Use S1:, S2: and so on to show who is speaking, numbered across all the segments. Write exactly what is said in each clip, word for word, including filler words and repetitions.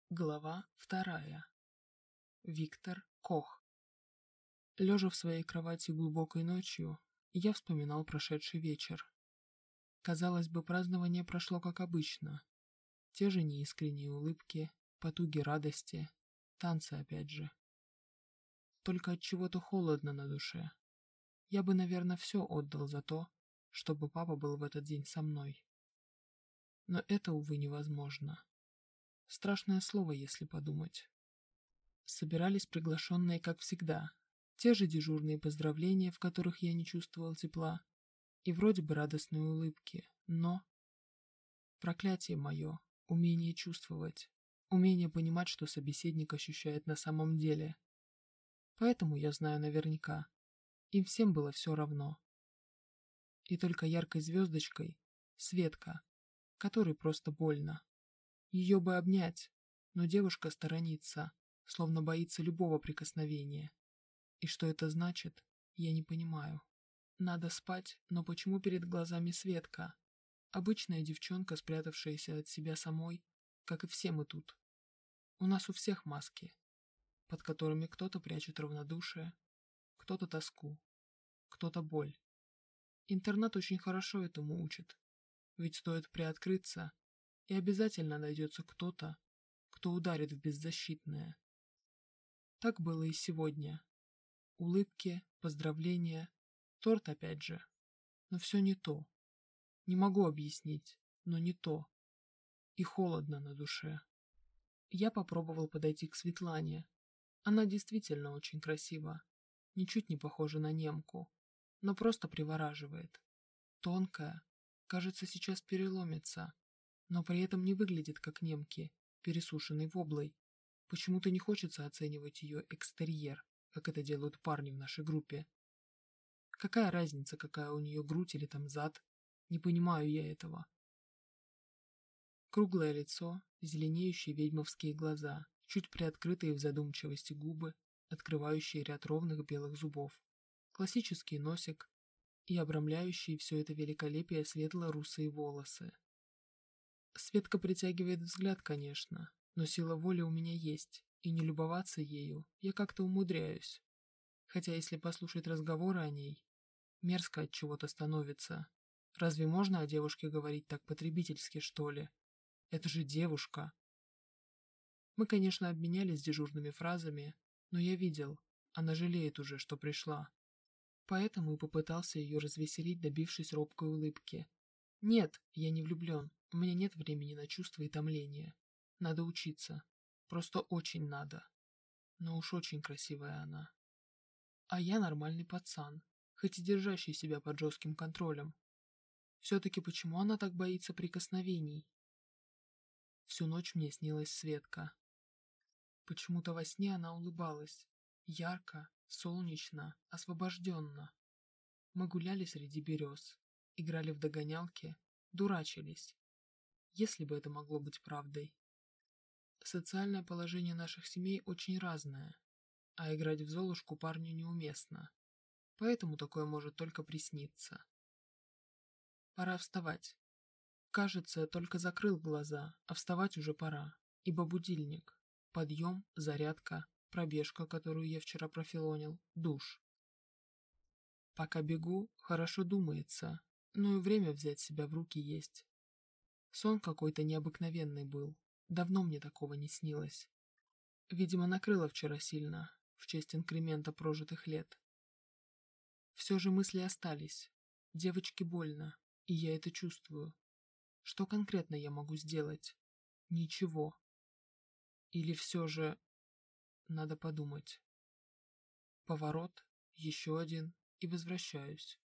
S1: Глава вторая. Виктор Кох. Лежа в своей кровати глубокой ночью, я вспоминал прошедший вечер. Казалось бы, празднование прошло как обычно. Те же неискренние улыбки, потуги радости, танцы опять же. Только от чего-то холодно на душе. Я бы, наверное, все отдал за то, чтобы папа был в этот день со мной. Но это, увы, невозможно. Страшное слово, если подумать. Собирались приглашенные, как всегда. Те же дежурные поздравления, в которых я не чувствовал тепла, и вроде бы радостные улыбки, но... Проклятие мое, умение чувствовать, умение понимать, что собеседник ощущает на самом деле. Поэтому я знаю наверняка, им всем было все равно. И только яркой звездочкой Светка, которой просто больно. Ее бы обнять, но девушка сторонится, словно боится любого прикосновения. И что это значит, я не понимаю. Надо спать, но почему перед глазами Светка? Обычная девчонка, спрятавшаяся от себя самой, как и все мы тут. У нас у всех маски, под которыми кто-то прячет равнодушие, кто-то тоску, кто-то боль. Интернат очень хорошо этому учит, ведь стоит приоткрыться, и обязательно найдется кто-то, кто ударит в беззащитное. Так было и сегодня. Улыбки, поздравления, торт опять же. Но все не то. Не могу объяснить, но не то. И холодно на душе. Я попробовал подойти к Светлане. Она действительно очень красива. Ничуть не похожа на немку, но просто привораживает. Тонкая, кажется, сейчас переломится, но при этом не выглядит как немки, пересушенной воблой. Почему-то не хочется оценивать ее экстерьер, как это делают парни в нашей группе. Какая разница, какая у нее грудь или там зад? Не понимаю я этого. Круглое лицо, зеленеющие ведьмовские глаза, чуть приоткрытые в задумчивости губы, открывающие ряд ровных белых зубов, классический носик и обрамляющие все это великолепие светло-русые волосы. Светка притягивает взгляд, конечно, но сила воли у меня есть, и не любоваться ею я как-то умудряюсь. Хотя если послушать разговоры о ней, мерзко от чего-то становится. Разве можно о девушке говорить так потребительски, что ли? Это же девушка. Мы, конечно, обменялись дежурными фразами, но я видел, она жалеет уже, что пришла. Поэтому и попытался ее развеселить, добившись робкой улыбки. Нет, я не влюблен, у меня нет времени на чувства и томления. Надо учиться. Просто очень надо. Но уж очень красивая она. А я нормальный пацан, хоть и держащий себя под жестким контролем. Все-таки почему она так боится прикосновений? Всю ночь мне снилась Светка. Почему-то во сне она улыбалась. Ярко, солнечно, освобожденно. Мы гуляли среди берез, играли в догонялки, дурачились. Если бы это могло быть правдой. Социальное положение наших семей очень разное, а играть в Золушку парню неуместно. Поэтому такое может только присниться. Пора вставать. Кажется, только закрыл глаза, а вставать уже пора, ибо будильник, подъем, зарядка, пробежка, которую я вчера профилонил, душ. Пока бегу, хорошо думается, но и время взять себя в руки есть. Сон какой-то необыкновенный был, давно мне такого не снилось. Видимо, накрыло вчера сильно, в честь инкремента прожитых лет. Все же мысли остались. Девочке больно, и я это чувствую. Что конкретно я могу сделать? Ничего. Или все же... Надо подумать. Поворот, еще один, и возвращаюсь.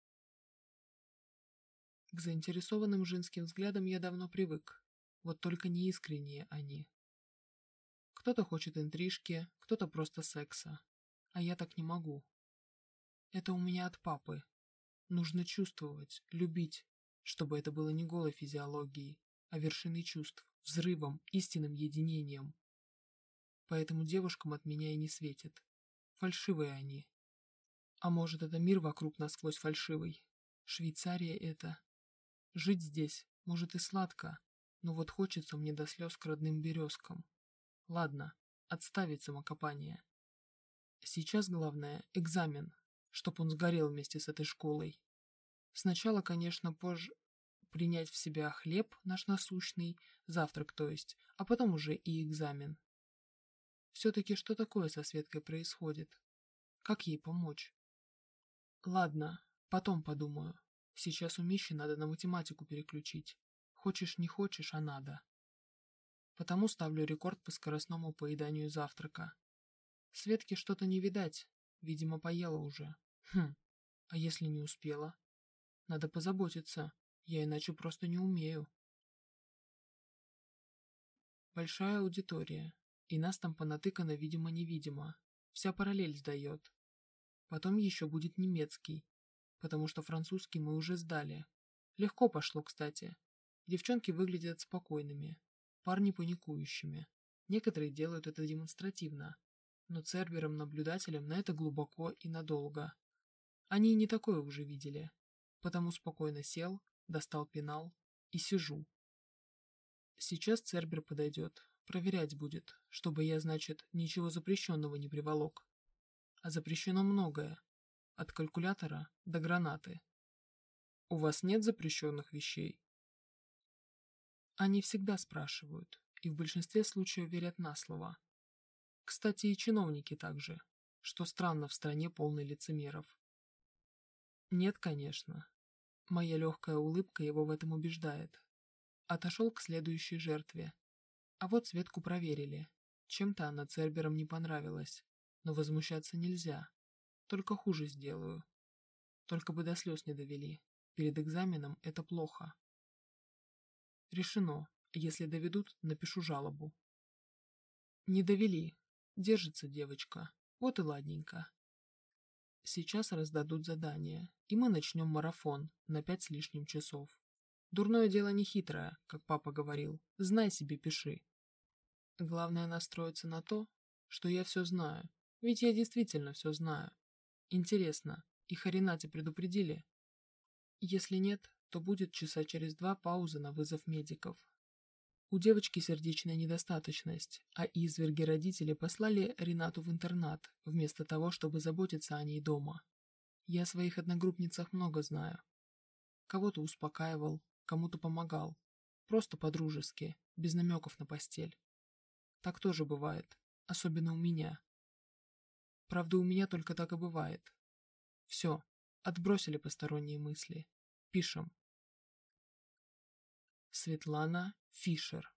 S1: К заинтересованным женским взглядам я давно привык, вот только неискренние они. Кто-то хочет интрижки, кто-то просто секса, а я так не могу. Это у меня от папы. Нужно чувствовать, любить, чтобы это было не голой физиологией, а вершиной чувств, взрывом, истинным единением. Поэтому девушкам от меня и не светит. Фальшивые они. А может, это мир вокруг насквозь фальшивый? Швейцария это. Жить здесь, может, и сладко, но вот хочется мне до слез к родным березкам. Ладно, отставить самокопание. Сейчас главное – экзамен, чтоб он сгорел вместе с этой школой. Сначала, конечно, позже принять в себя хлеб наш насущный, завтрак то есть, а потом уже и экзамен. Все-таки что такое со Светкой происходит? Как ей помочь? Ладно, потом подумаю. Сейчас у Миши надо на математику переключить. Хочешь не хочешь, а надо. Потому ставлю рекорд по скоростному поеданию завтрака. Светке что-то не видать, видимо, поела уже. Хм, а если не успела? Надо позаботиться, я иначе просто не умею. Большая аудитория, и нас там понатыкано видимо-невидимо. Вся параллель сдает. Потом еще будет немецкий, потому что французский мы уже сдали. Легко пошло, кстати. Девчонки выглядят спокойными, парни паникующими. Некоторые делают это демонстративно, но церберам-наблюдателям на это глубоко и надолго. Они и не такое уже видели, потому спокойно сел, достал пенал и сижу. Сейчас цербер подойдет, проверять будет, чтобы я, значит, ничего запрещенного не приволок. А запрещено многое, от калькулятора до гранаты. У вас нет запрещенных вещей? Они всегда спрашивают, и в большинстве случаев верят на слово. Кстати, и чиновники также, что странно в стране полной лицемеров. Нет, конечно. Моя легкая улыбка его в этом убеждает. Отошел к следующей жертве. А вот Светку проверили. Чем-то она церберам не понравилась. Но возмущаться нельзя. Только хуже сделаю. Только бы до слез не довели. Перед экзаменом это плохо. Решено. Если доведут, напишу жалобу. Не довели. Держится девочка. Вот и ладненько. Сейчас раздадут задание, и мы начнем марафон на пять с лишним часов. Дурное дело не хитрое, как папа говорил. Знай себе, пиши. Главное настроиться на то, что я все знаю. Ведь я действительно все знаю. Интересно, их о Ренате предупредили? Если нет, то будет часа через два пауза на вызов медиков. У девочки сердечная недостаточность, а изверги родители послали Ренату в интернат, вместо того, чтобы заботиться о ней дома. Я о своих одногруппницах много знаю. Кого-то успокаивал, кому-то помогал. Просто по-дружески, без намеков на постель. Так тоже бывает, особенно у меня. Правда, у меня только так и бывает. Все, отбросили посторонние мысли. Пишем. Светлана Фишер.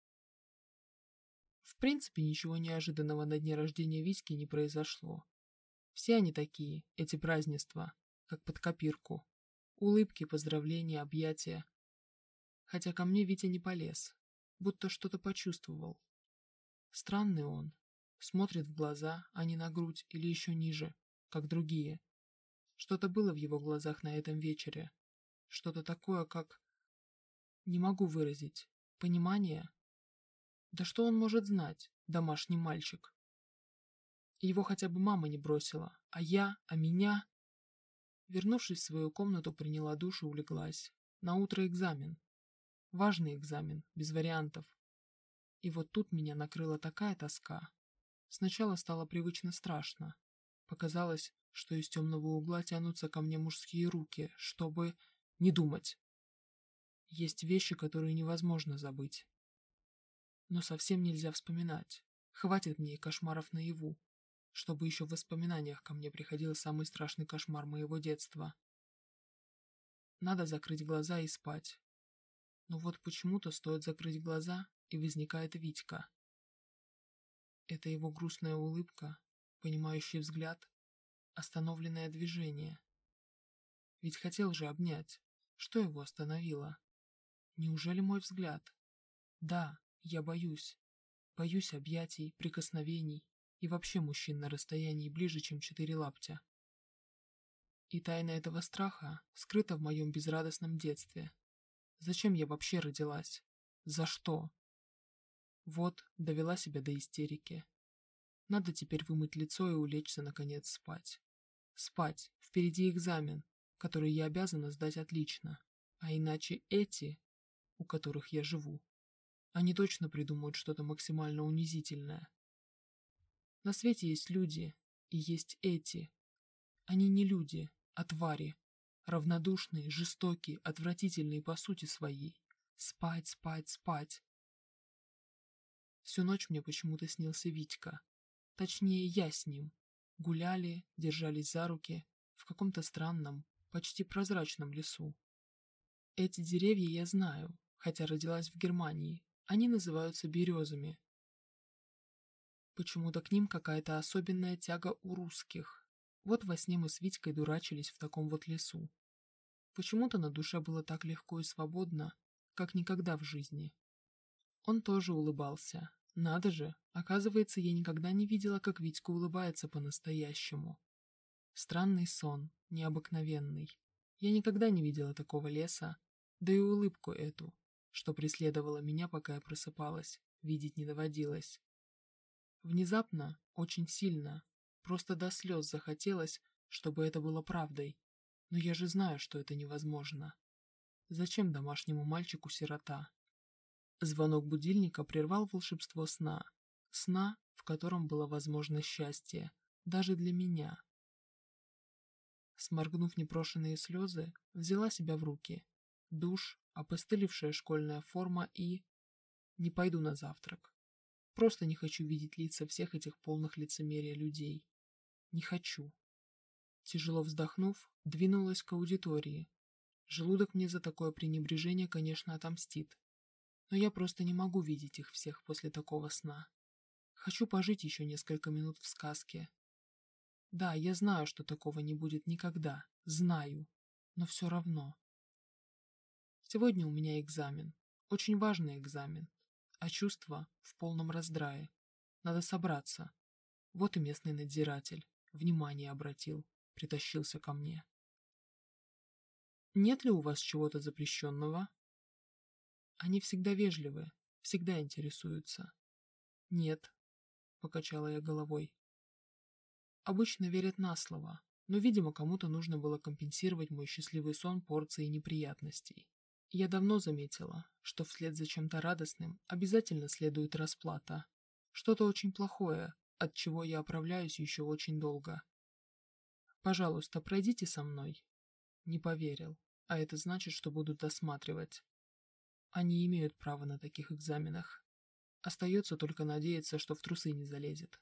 S1: В принципе, ничего неожиданного на дне рождения Витьки не произошло. Все они такие, эти празднества, как под копирку. Улыбки, поздравления, объятия. Хотя ко мне Витя не полез, будто что-то почувствовал. Странный он. Смотрит в глаза, а не на грудь или еще ниже, как другие. Что-то было в его глазах на этом вечере. Что-то такое, как... Не могу выразить. Понимание? Да что он может знать, домашний мальчик? Его хотя бы мама не бросила, а я, а меня... Вернувшись в свою комнату, приняла душ и улеглась. Наутро экзамен. Важный экзамен, без вариантов. И вот тут меня накрыла такая тоска. Сначала стало привычно страшно. Показалось, что из темного угла тянутся ко мне мужские руки, чтобы не думать. Есть вещи, которые невозможно забыть. Но совсем нельзя вспоминать. Хватит мне и кошмаров наяву, чтобы еще в воспоминаниях ко мне приходил самый страшный кошмар моего детства. Надо закрыть глаза и спать. Но вот почему-то стоит закрыть глаза, и возникает Витька. Это его грустная улыбка, понимающий взгляд, остановленное движение. Ведь хотел же обнять. Что его остановило? Неужели мой взгляд? Да, я боюсь. Боюсь объятий, прикосновений и вообще мужчин на расстоянии ближе, чем четыре лаптя. И тайна этого страха скрыта в моем безрадостном детстве. Зачем я вообще родилась? За что? Вот, довела себя до истерики. Надо теперь вымыть лицо и улечься, наконец, спать. Спать. Впереди экзамен, который я обязана сдать отлично. А иначе эти, у которых я живу, Они точно придумают что-то максимально унизительное. На свете есть люди, и есть эти. Они не люди, а твари. Равнодушные, жестокие, отвратительные по сути своей. Спать, спать, спать. Всю ночь мне почему-то снился Витька. Точнее, я с ним. Гуляли, держались за руки в каком-то странном, почти прозрачном лесу. Эти деревья я знаю, хотя родилась в Германии. Они называются березами. Почему-то к ним какая-то особенная тяга у русских. Вот во сне мы с Витькой дурачились в таком вот лесу. Почему-то на душе было так легко и свободно, как никогда в жизни. Он тоже улыбался. Надо же, оказывается, я никогда не видела, как Витька улыбается по-настоящему. Странный сон, необыкновенный. Я никогда не видела такого леса, да и улыбку эту, что преследовала меня, пока я просыпалась, видеть не доводилось. Внезапно, очень сильно, просто до слез захотелось, чтобы это было правдой. Но я же знаю, что это невозможно. Зачем домашнему мальчику сирота? Звонок будильника прервал волшебство сна. Сна, в котором было возможно счастье, даже для меня. Сморгнув непрошенные слезы, взяла себя в руки. Душ, опостылевшая школьная форма и... Не пойду на завтрак. Просто не хочу видеть лица всех этих полных лицемерия людей. Не хочу. Тяжело вздохнув, двинулась к аудитории. Желудок мне за такое пренебрежение, конечно, отомстит. Но я просто не могу видеть их всех после такого сна. Хочу пожить еще несколько минут в сказке. Да, я знаю, что такого не будет никогда. Знаю. Но все равно. Сегодня у меня экзамен. Очень важный экзамен. А чувства в полном раздрае. Надо собраться. Вот и местный надзиратель. Внимание обратил. Притащился ко мне. Нет ли у вас чего-то запрещенного? Они всегда вежливы, всегда интересуются. Нет, покачала я головой. Обычно верят на слово, но, видимо, кому-то нужно было компенсировать мой счастливый сон порцией неприятностей. Я давно заметила, что вслед за чем-то радостным обязательно следует расплата. Что-то очень плохое, от чего я оправляюсь еще очень долго. Пожалуйста, пройдите со мной. Не поверил, а это значит, что будут досматривать. Они имеют право на таких экзаменах. Остается только надеяться, что в трусы не залезет.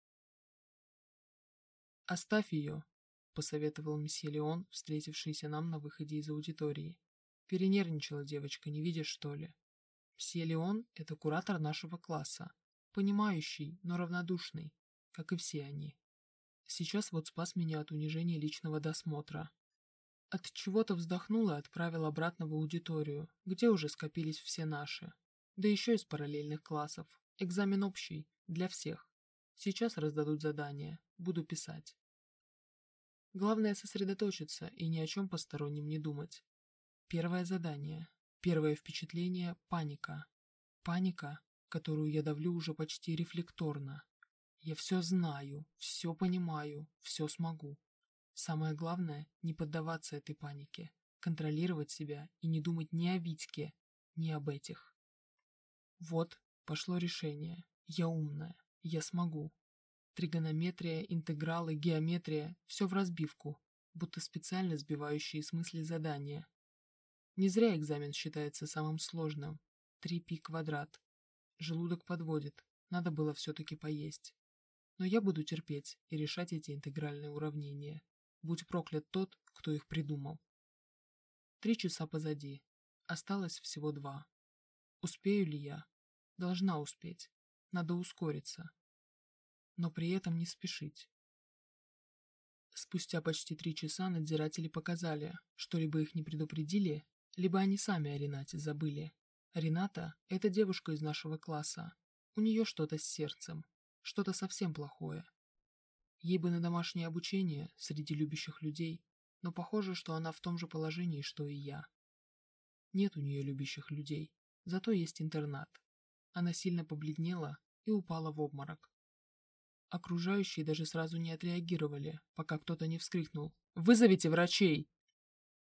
S1: «Оставь ее», — посоветовал месье Леон, встретившийся нам на выходе из аудитории. Перенервничала девочка, не видишь, что ли? Месье Леон — это куратор нашего класса, понимающий, но равнодушный, как и все они. Сейчас вот спас меня от унижения личного досмотра. От чего-то вздохнул и отправил обратно в аудиторию, где уже скопились все наши. Да еще из параллельных классов. Экзамен общий, для всех. Сейчас раздадут задания, буду писать. Главное сосредоточиться и ни о чем постороннем не думать. Первое задание. Первое впечатление – паника. Паника, которую я давлю уже почти рефлекторно. Я все знаю, все понимаю, все смогу. Самое главное – не поддаваться этой панике, контролировать себя и не думать ни о Витьке, ни об этих. Вот, пошло решение. Я умная, я смогу. Тригонометрия, интегралы, геометрия – все в разбивку, будто специально сбивающие с мысли задания. Не зря экзамен считается самым сложным. три пи квадрат. Желудок подводит, надо было все-таки поесть. Но я буду терпеть и решать эти интегральные уравнения. Будь проклят тот, кто их придумал. Три часа позади. Осталось всего два. Успею ли я? Должна успеть. Надо ускориться. Но при этом не спешить. Спустя почти три часа надзиратели показали, что либо их не предупредили, либо они сами о Ренате забыли. Рената – это девушка из нашего класса. У нее что-то с сердцем. Что-то совсем плохое. Ей бы на домашнее обучение среди любящих людей, но похоже, что она в том же положении, что и я. Нет у нее любящих людей, зато есть интернат. Она сильно побледнела и упала в обморок. Окружающие даже сразу не отреагировали, пока кто-то не вскрикнул: «Вызовите врачей!»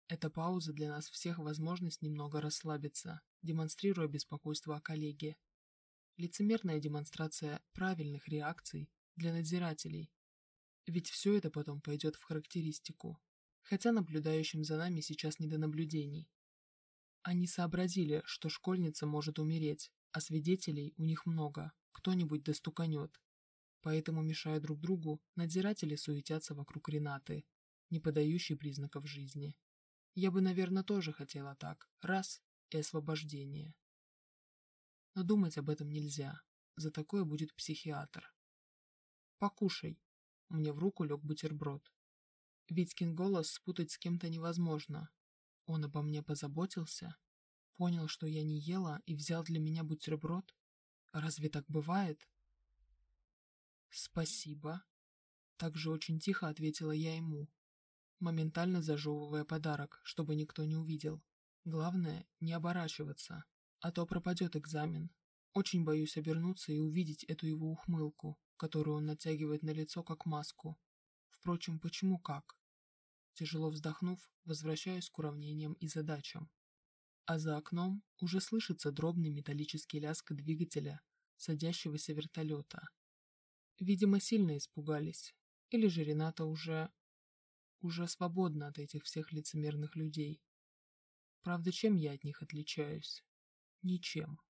S1: Эта пауза для нас всех возможность немного расслабиться, демонстрируя беспокойство о коллеге. Лицемерная демонстрация правильных реакций для надзирателей. Ведь все это потом пойдет в характеристику. Хотя наблюдающим за нами сейчас не до наблюдений. Они сообразили, что школьница может умереть, а свидетелей у них много, кто-нибудь достуканет. Поэтому, мешая друг другу, надзиратели суетятся вокруг Ренаты, не подающей признаков жизни. Я бы, наверное, тоже хотела так. Раз — и освобождение. Но думать об этом нельзя. За такое будет психиатр. «Покушай». Мне в руку лег бутерброд. Витькин голос спутать с кем-то невозможно. Он обо мне позаботился, понял, что я не ела, и взял для меня бутерброд. Разве так бывает? «Спасибо», — также очень тихо ответила я ему, моментально зажевывая подарок, чтобы никто не увидел. Главное, не оборачиваться, а то пропадет экзамен. Очень боюсь обернуться и увидеть эту его ухмылку, которую он натягивает на лицо как маску. Впрочем, почему как? Тяжело вздохнув, возвращаюсь к уравнениям и задачам. А за окном уже слышится дробный металлический лязг двигателя садящегося вертолета. Видимо, сильно испугались. Или же Рената уже... уже свободна от этих всех лицемерных людей. Правда, чем я от них отличаюсь? Ничем.